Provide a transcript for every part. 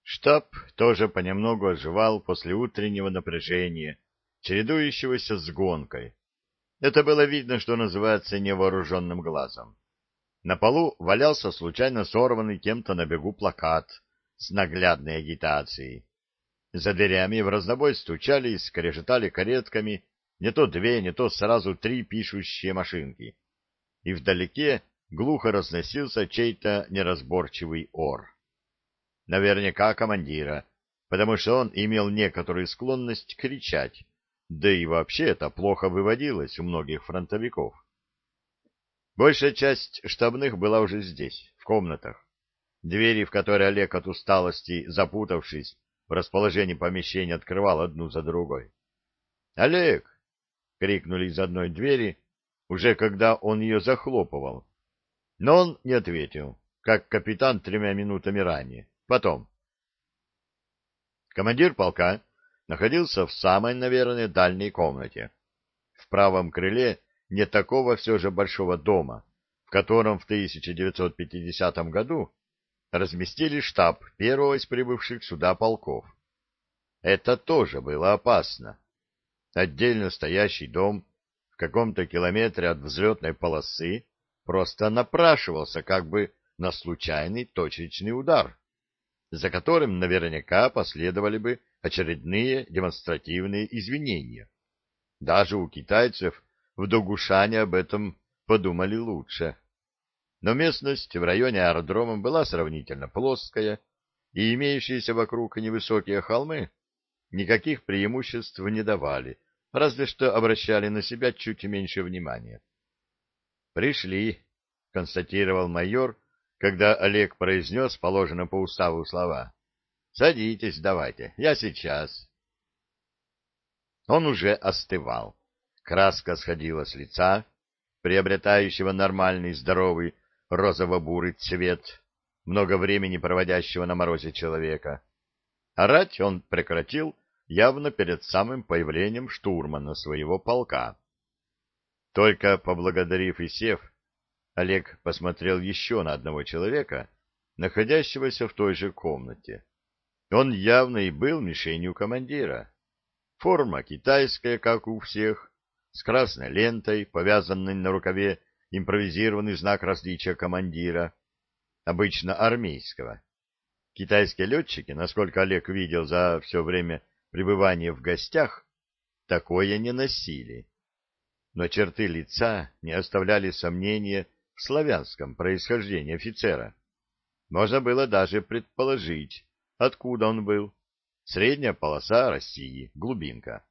Штаб тоже понемногу оживал после утреннего напряжения, чередующегося с гонкой. Это было видно, что называется, невооруженным глазом. На полу валялся случайно сорванный кем-то на бегу плакат с наглядной агитацией. За дверями в разнобой стучали и скрежетали каретками не то две, не то сразу три пишущие машинки. И вдалеке глухо разносился чей-то неразборчивый ор. Наверняка командира, потому что он имел некоторую склонность кричать, да и вообще это плохо выводилось у многих фронтовиков. Большая часть штабных была уже здесь, в комнатах, двери в которые Олег от усталости, запутавшись в расположении помещений, открывал одну за другой. «Олег!» — крикнули из одной двери, уже когда он ее захлопывал. Но он не ответил, как капитан 3 минутами ранее. Потом. Командир полка находился в самой, наверное, дальней комнате. В правом крыле не такого все же большого дома, в котором в 1950 году разместили штаб первого из прибывших сюда полков. Это тоже было опасно. Отдельно стоящий дом в каком-то километре от взлетной полосы просто напрашивался как бы на случайный точечный удар, за которым наверняка последовали бы очередные демонстративные извинения. Даже у китайцев в Догушане об этом подумали лучше. Но местность в районе аэродрома была сравнительно плоская, и имеющиеся вокруг невысокие холмы никаких преимуществ не давали, разве что обращали на себя чуть меньше внимания. «Пришли», — констатировал майор, когда Олег произнес положенные по уставу слова. «Садитесь давайте, я сейчас». Он уже остывал. Краска сходила с лица, приобретающего нормальный, здоровый, розово-бурый цвет, много времени проводящего на морозе человека. Орать он прекратил явно перед самым появлением штурмана своего полка. Только поблагодарив и сев, Олег посмотрел еще на одного человека, находящегося в той же комнате. Он явно и был мишенью командира. Форма китайская, как у всех, с красной лентой, повязанной на рукаве импровизированный знак различия командира, обычно армейского. Китайские летчики, насколько Олег видел за все время пребывания в гостях, такое не носили. Но черты лица не оставляли сомнения в славянском происхождении офицера. Можно было даже предположить, откуда он был. Средняя полоса России, глубинка.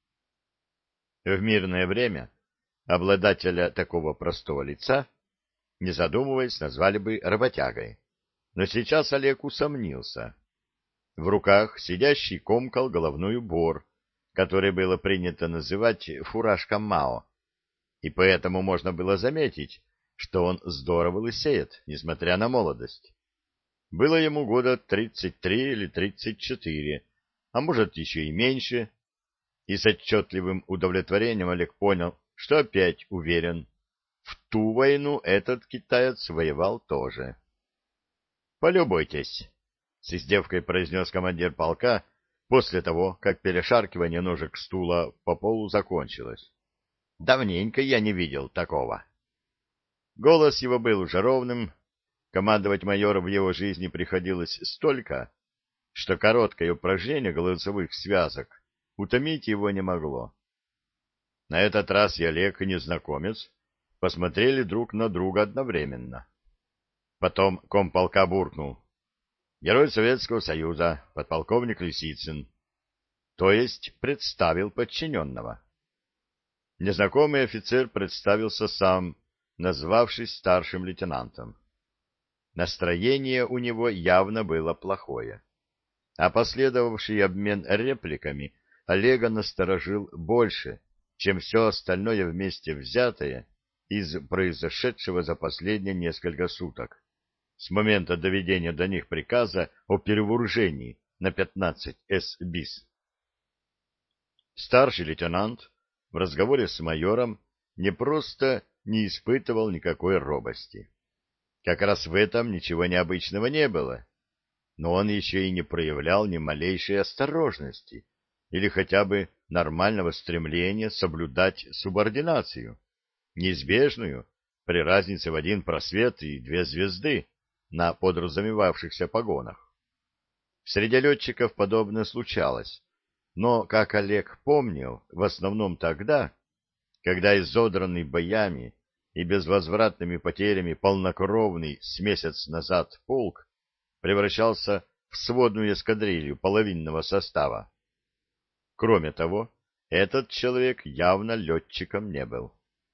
В мирное время обладателя такого простого лица, не задумываясь, назвали бы работягой. Но сейчас Олег усомнился. В руках сидящий комкал головной убор, который было принято называть фуражком Мао, и поэтому можно было заметить, что он здорово лысеет, несмотря на молодость. Было ему года 33 или 34, а может еще и меньше, и с отчетливым удовлетворением Олег понял, что опять уверен, в ту войну этот китаец воевал тоже. «Полюбуйтесь», — с издевкой произнес командир полка после того, как перешаркивание ножек стула по полу закончилось. «Давненько я не видел такого». Голос его был уже ровным, командовать майором в его жизни приходилось столько, что короткое упражнение голосовых связок утомить его не могло. На этот раз и Олег, и незнакомец посмотрели друг на друга одновременно. Потом комполка буркнул: «Герой Советского Союза, подполковник Лисицын», то есть представил подчиненного. Незнакомый офицер представился сам, назвавшись старшим лейтенантом. Настроение у него явно было плохое, а последовавший обмен репликами Олега насторожил больше, чем все остальное вместе взятое из произошедшего за последние несколько суток, с момента доведения до них приказа о перевооружении на 15 СБИС. Старший лейтенант в разговоре с майором не просто не испытывал никакой робости. Как раз в этом ничего необычного не было. но он еще и не проявлял ни малейшей осторожности или хотя бы нормального стремления соблюдать субординацию, неизбежную при разнице в один просвет и две звезды на подразумевавшихся погонах. Среди летчиков подобное случалось, но, как Олег помнил, в основном тогда, когда изодранный боями и безвозвратными потерями полнокровный с месяц назад полк превращался в сводную эскадрилью половинного состава. Кроме того, этот человек явно летчиком не был.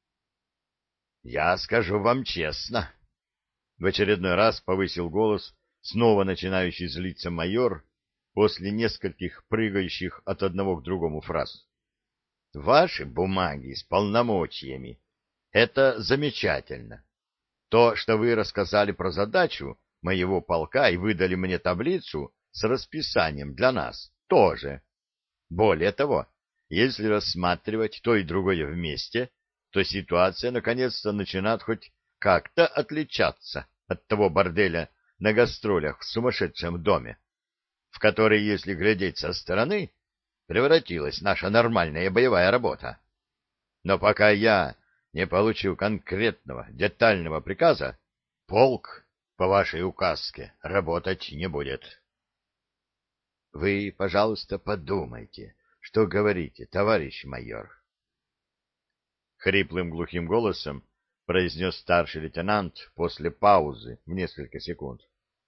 «Я скажу вам честно», — в очередной раз повысил голос снова начинающий злиться майор после нескольких прыгающих от одного к другому фраз. «Ваши бумаги с полномочиями — это замечательно. То, что вы рассказали про задачу моего полка и выдали мне таблицу с расписанием для нас, тоже. Более того, если рассматривать то и другое вместе, то ситуация наконец-то начинает хоть как-то отличаться от того борделя на гастролях в сумасшедшем доме, в который, если глядеть со стороны, превратилась наша нормальная боевая работа. Но пока я не получил конкретного, детального приказа, полк, по вашей указке, работать не будет. — Вы, пожалуйста, подумайте, что говорите, товарищ майор. Хриплым глухим голосом произнес старший лейтенант после паузы в несколько секунд.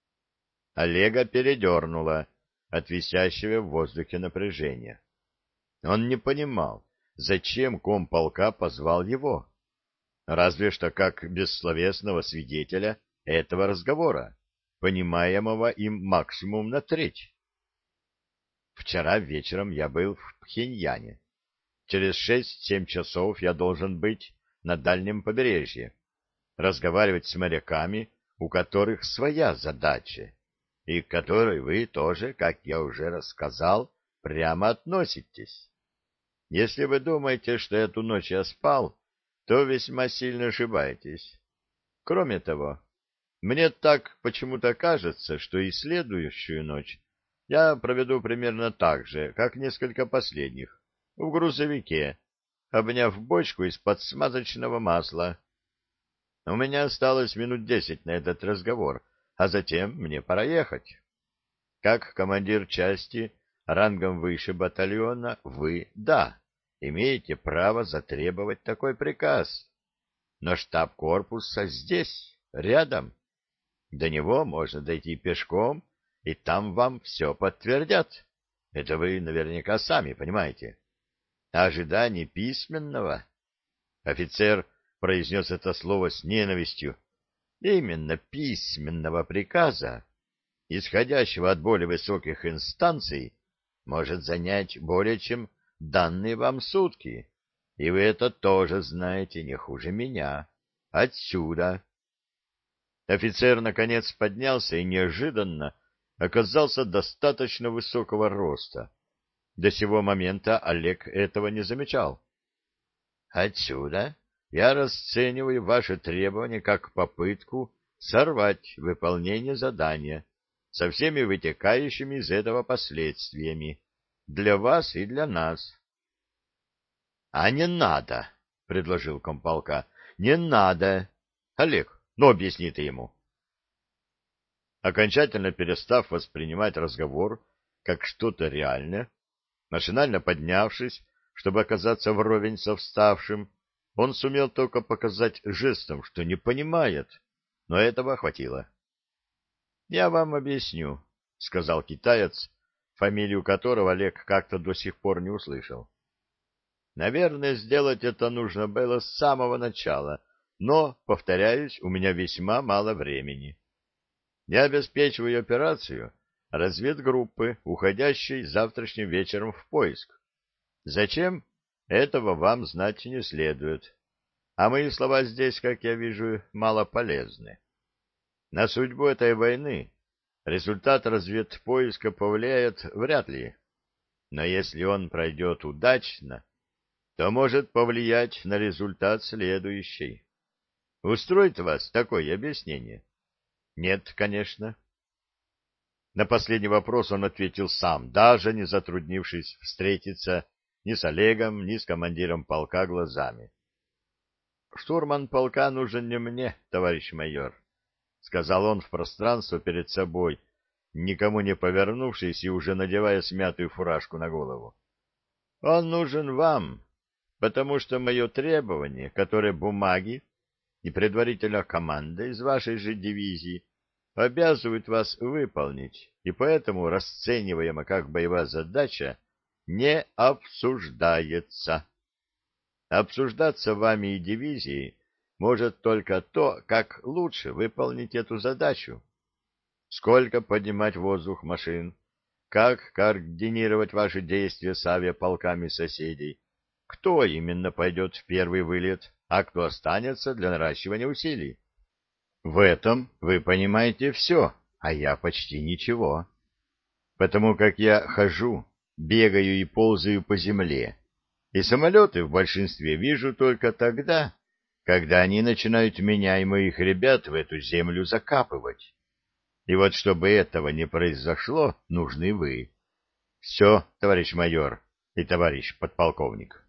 Олега передернуло от висящего в воздухе напряжения. Он не понимал, зачем комполка позвал его, разве что как бессловесного свидетеля этого разговора, понимаемого им максимум на треть. Вчера вечером я был в Пхеньяне. Через 6-7 часов я должен быть на дальнем побережье, разговаривать с моряками, у которых своя задача, и к которой вы тоже, как я уже рассказал, прямо относитесь. Если вы думаете, что эту ночь я спал, то весьма сильно ошибаетесь. Кроме того, мне так почему-то кажется, что и следующую ночь я проведу примерно так же, как несколько последних, в грузовике, обняв бочку из-под смазочного масла. У меня осталось минут 10 на этот разговор, а затем мне пора ехать. Как командир части, рангом выше батальона, вы, да, имеете право затребовать такой приказ. Но штаб корпуса здесь, рядом. До него можно дойти пешком, и там вам все подтвердят. Это вы наверняка сами понимаете. Ожидание письменного. Офицер произнес это слово с ненавистью. Именно письменного приказа, исходящего от более высоких инстанций, может занять более чем данные вам сутки. И вы это тоже знаете не хуже меня. Отсюда. Офицер, наконец, поднялся и неожиданно оказался достаточно высокого роста. До сего момента Олег этого не замечал. Отсюда я расцениваю ваши требования как попытку сорвать выполнение задания со всеми вытекающими из этого последствиями для вас и для нас. — А не надо, — предложил комполка, — не надо. Олег, ну объясни ты ему. Окончательно перестав воспринимать разговор как что-то реальное, машинально поднявшись, чтобы оказаться вровень со вставшим, он сумел только показать жестом, что не понимает, но этого хватило. — Я вам объясню, — сказал китаец, фамилию которого Олег как-то до сих пор не услышал. Наверное, сделать это нужно было с самого начала, но, повторяюсь, у меня весьма мало времени. Я обеспечиваю операцию разведгруппы, уходящей завтрашним вечером в поиск. Зачем? Этого вам знать не следует. А мои слова здесь, как я вижу, мало полезны. На судьбу этой войны результат разведпоиска повлияет вряд ли. Но если он пройдет удачно, то может повлиять на результат следующий. Устроит вас такое объяснение? Нет, конечно. На последний вопрос он ответил сам, даже не затруднившись встретиться ни с Олегом, ни с командиром полка глазами. — Штурман полка нужен не мне, товарищ майор, — сказал он в пространство перед собой, никому не повернувшись и уже надевая смятую фуражку на голову. — Он нужен вам, потому что мое требование, которое бумаги и предварительно команда из вашей же дивизии обязывают вас выполнить, и поэтому расцениваемо как боевая задача не обсуждается. Обсуждаться вами и дивизией может только то, как лучше выполнить эту задачу. Сколько поднимать в воздух машин, как координировать ваши действия с авиаполками соседей, кто именно пойдет в первый вылет, а кто останется для наращивания усилий. В этом вы понимаете все, а я почти ничего. Потому как я хожу, бегаю и ползаю по земле, и самолеты в большинстве вижу только тогда, когда они начинают меня и моих ребят в эту землю закапывать. И вот чтобы этого не произошло, нужны вы. Все, товарищ майор и товарищ подполковник.